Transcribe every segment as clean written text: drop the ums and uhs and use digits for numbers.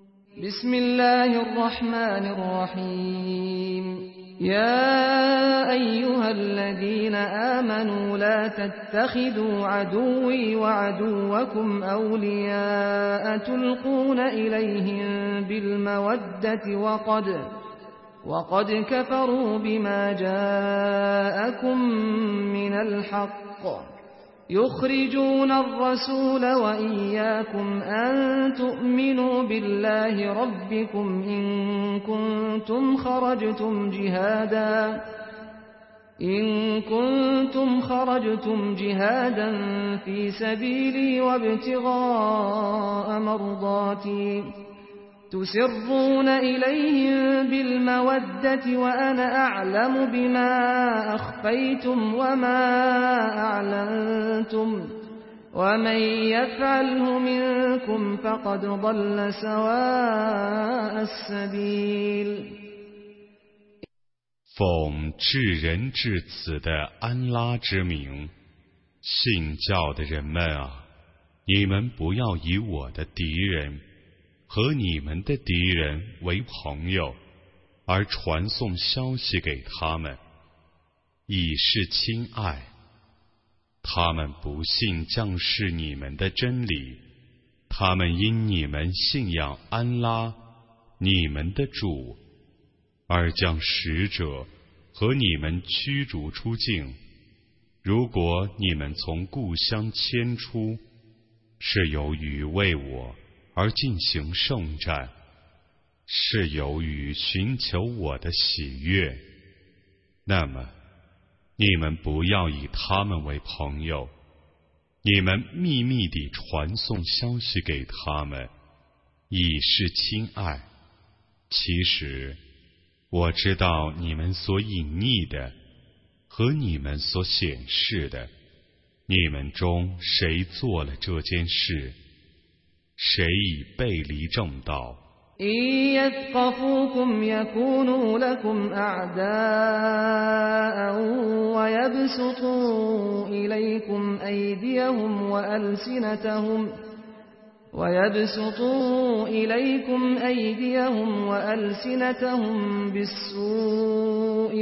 بسم الله الرحمن الرحيم يا أيها الذين آمنوا لا تتخذوا عدوي وعدوكم أولياء تلقون إليهم بالمودة وقد كفروا بما جاءكم من الحق يخرجون الرسول وإياكم أن تؤمنوا بالله ربكم إن كنتم خرجتم جهادا في سبيلي وابتغاء مرضاتي تسرون إليهم بالمودة وأنا أعلم بما أخفيتم وما أعلنتم ومن يفعله منكم فقد ضل سواء السبيل 奉至仁至此的安拉之名，信教的人们啊，你们不要以我的敌人和你们的敌人为朋友，而传送消息给他们，以示亲爱。他们不信降世你们的真理，他们因你们信仰安拉，你们的主，而将使者和你们驱逐出境。如果你们从故乡迁出，是由于为我而进行圣战，是由于寻求我的喜悦，那么你们不要以他们为朋友，你们秘密地传送消息给他们，以示亲爱。其实我知道你们所隐匿的和你们所显示的，你们中谁做了这件事，谁已背离正道。 إن يثقفوكم يكونوا لكم أعداء ويبسطوا إليكم أيديهم وألسنتهم بالسوء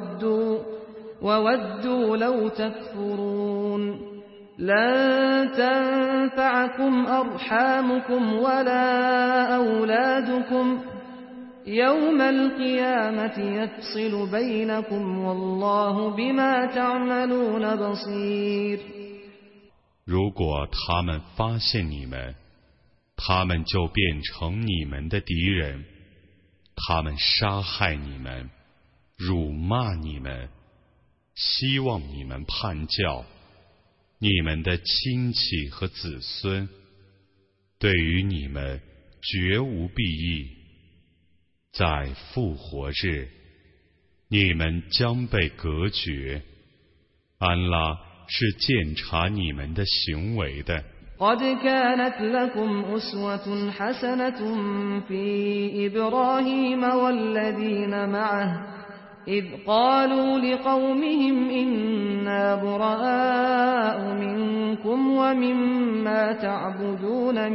وودوا لو تكفرون لن تنفعكم أرحامكم ولا أولادكم يوم القيامة يفصل بينكم والله بما تعملون بصير 如果他们发现你们，他们就变成你们的敌人，他们杀害你们，辱骂你们，希望你们叛教。你们的亲戚和子孙对于你们绝无裨益，在复活日你们将被隔绝，安拉是鉴察你们的行为的。 قد كانت لكم أسوة حسنة في إبراهيم والذين معه إذ قالوا لقومهم إنا براء منكم ومما تعبدون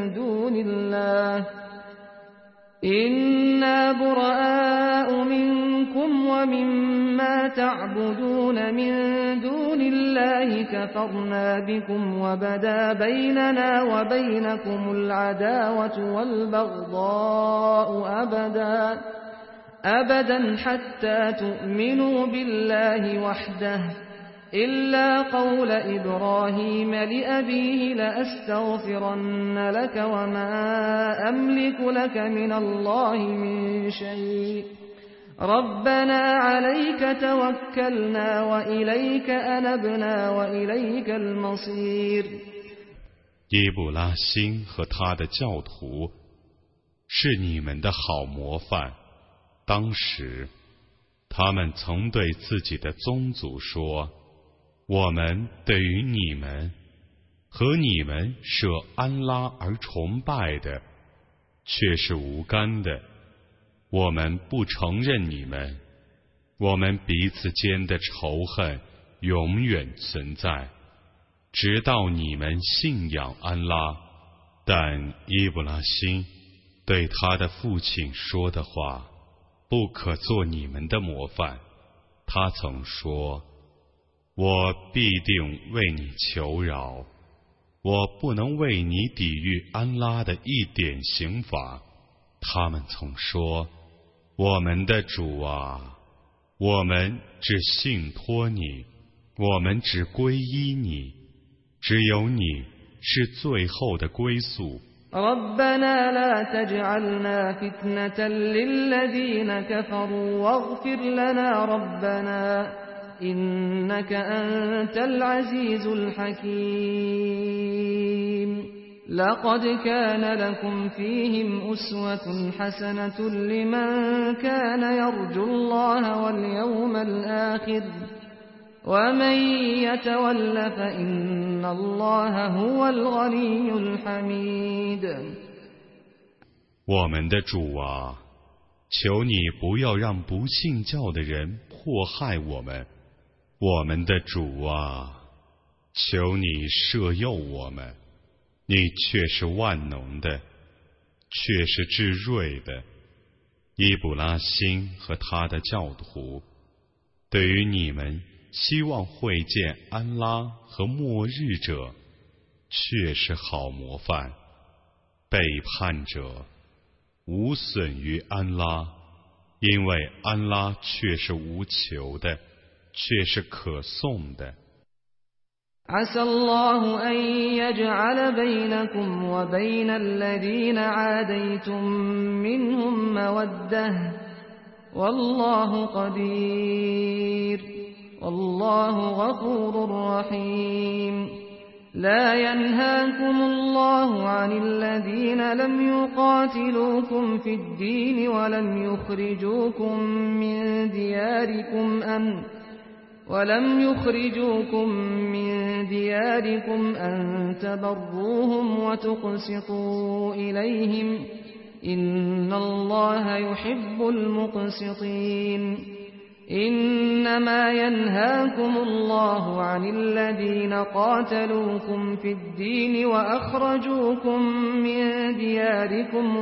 من دون الله كفرنا بكم وبدا بيننا وبينكم العداوة والبغضاء أبدا حتى تؤمنوا بالله وحده إلا قول إبراهيم لأبيه لأستغفرن لك وما أملك لك من الله من شيء ربنا عليك توكلنا وإليك أنبنا وإليك المصير 耶布拉欣和他的教徒是你们的好模范。当时他们曾对自己的宗族说，我们对于你们和你们舍安拉而崇拜的却是无干的，我们不承认你们，我们彼此间的仇恨永远存在，直到你们信仰安拉。但伊布拉欣对他的父亲说的话，不可做你们的模范。他曾说：我必定为你求饶，我不能为你抵御安拉的一点刑罚。他们曾说：我们的主啊，我们只信托你，我们只皈依你，只有你是最后的归宿。 ربنا لا تجعلنا فتنة للذين كفروا واغفر لنا ربنا إنك أنت العزيز الحكيم لقد كان لكم فيهم أسوة حسنة لمن كان يرجو الله واليوم الآخر ومن يتول فإن الله هو الغني الحميد 我们的主啊，求你不要让不信教的人迫害我们。我们的主啊，求你赦宥我们，你却是万能的，却是至睿的。伊卜拉欣和他的教徒，对于你们希望会见安拉和末日者，却是好模范。背叛者无损于安拉，因为安拉却是无求的，却是可颂的。 عسى الله أن يجعل بينكم وبين الذين عاديتم منهم مودة والله قدير والله غفور رحيم لا ينهاكم الله عن الذين لم يقاتلوكم في الدين ولم يخرجوكم من دياركم أن تبروهم وتقسطوا إليهم إن الله يحب المقسطين إنما ينهاكم الله عن الذين قاتلوكم في الدين وأخرجوكم من دياركم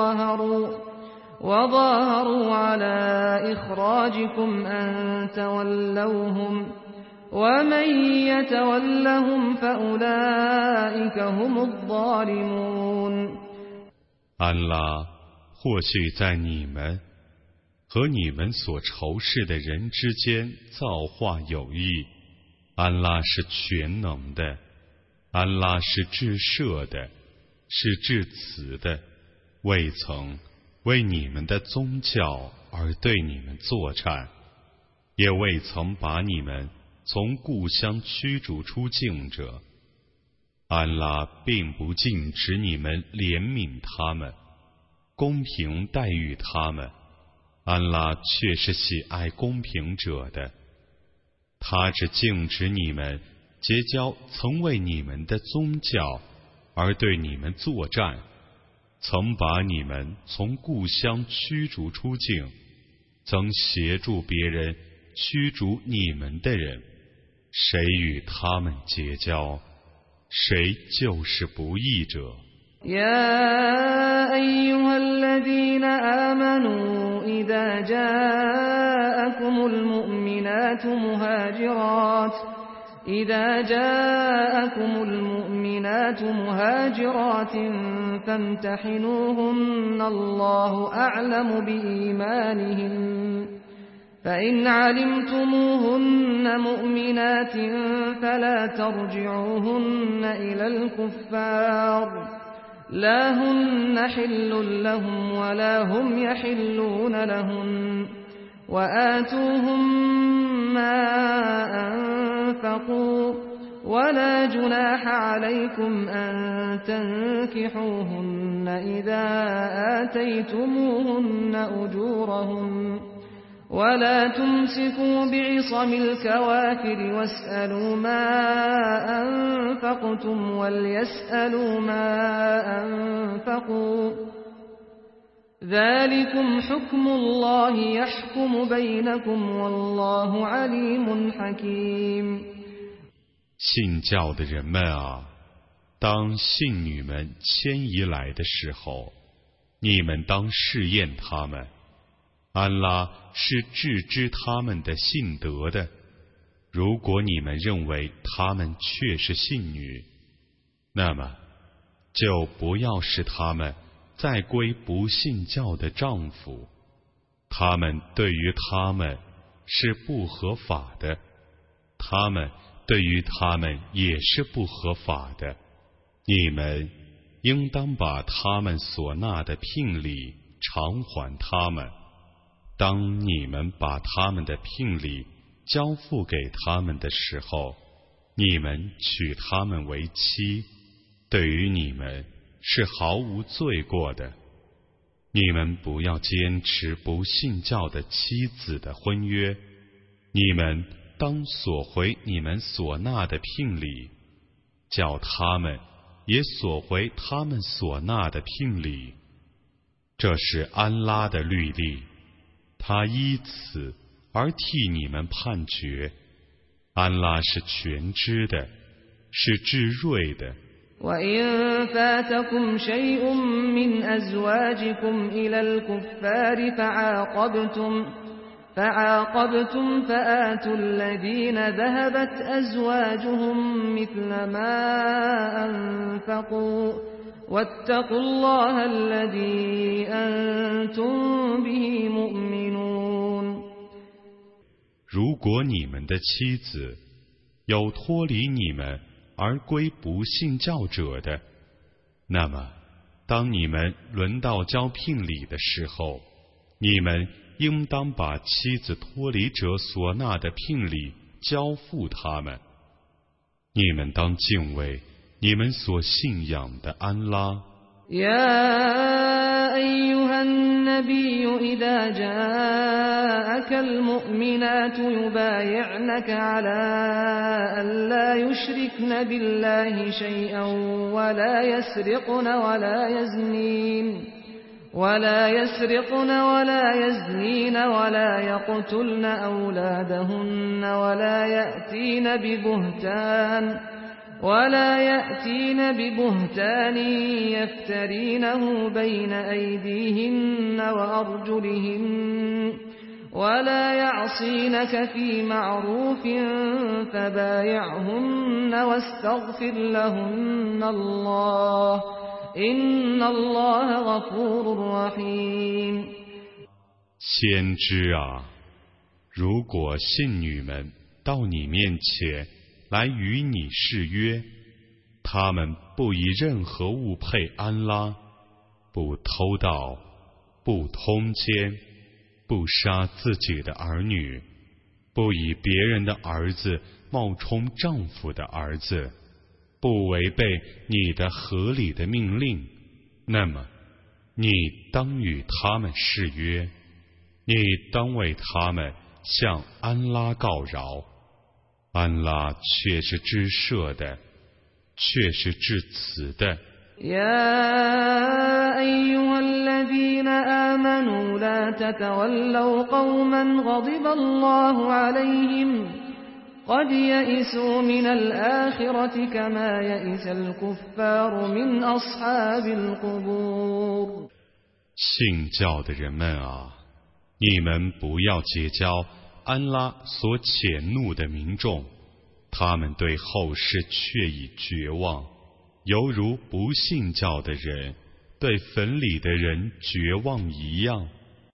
وظاهروا على إخراجكم أن تولوهم ومن يتولهم فأولئك هم الظالمون 安拉或许在你们和你们所仇视的人之间造化有意，安拉是全能的，安拉是至赦的，是至慈的，未曾为你们的宗教而对你们作战，也未曾把你们从故乡驱逐出境者。安拉并不禁止你们怜悯他们，公平待遇他们，安拉却是喜爱公平者的。他只禁止你们结交曾为你们的宗教而对你们作战，曾把你们从故乡驱逐出境，曾协助别人驱逐你们的人，谁与他们结交，谁就是不义者。 يا أيها الذين آمنوا إذا جاءكم المؤمنات مهاجرات فامتحنوهن الله أعلم بإيمانهن فإن علمتموهن مؤمنات فلا ترجعوهن إلى الكفار لا هن حل لهم ولا هم يحلون لهن وآتوهم ما أنفقوا ولا جناح عليكم أن تنكحوهن إذا آتيتموهن أجورهن ولا تمسكوا بعصم الكوافر واسألوا ما أنفقتم وليسألوا ما أنفقوا ذلكم حكم الله يحكم بينكم والله عليم حكيم 信教的人们啊，当信女们迁移来的时候， 你们当试验他们。安拉是致知他们的信德的。如果你们认为他们确是信女，那么就不要使他们再归不信教的丈夫，他们对于他们是不合法的，他们对于他们也是不合法的。你们应当把他们所纳的聘礼偿还他们。当你们把他们的聘礼交付给他们的时候，你们娶他们为妻，对于你们是毫无罪过的。你们不要坚持不信教的妻子的婚约，你们当索回你们所纳的聘礼，叫他们也索回他们所纳的聘礼。这是安拉的律例，他依此而替你们判决。安拉是全知的，是至睿的。 وإن فاتكم شيء من أزواجكم إلى الكفار فعاقبتم فآتوا الذين ذهبت أزواجهم مثل ما أنفقوا واتقوا الله الذي أنتم به مؤمنون。 如果你们的妻子有脱离你们而归不信教者的，那么当你们轮到交聘礼的时候，你们应当把妻子脱离者所纳的聘礼交付他们。你们当敬畏你们所信仰的安拉。 يا أيها النبي إذا جاءك المؤمنات يبايعنك على أن لا يشركن بالله شيئا ولا يسرقن ولا يزنين ولا يقتلن أولادهن ولا يأتين ببهتان يفترينه بين أيديهن وأرجلهن ولا يعصينك في معروف فبايعهن واستغفر لهن الله إن الله غفور رحيم。 先知啊，如果信女们到你面前来与你誓约，他们不以任何物配安拉，不偷盗，不通奸，不杀自己的儿女，不以别人的儿子冒充丈夫的儿子，不违背你的合理的命令，那么你当与他们誓约，你当为他们向安拉告饶。安拉却是知赦的，却是至慈的。 يا أيها الذين آمنوا لا تتولوا قوما غضب الله عليهم قد يئسوا من الآخرة كما يئس الكفار من أصحاب القبور。 信教的人们啊，你们不要结交安拉所谴怒的民众，他们对后世却已绝望，犹如不信教的人对坟里的人绝望一样。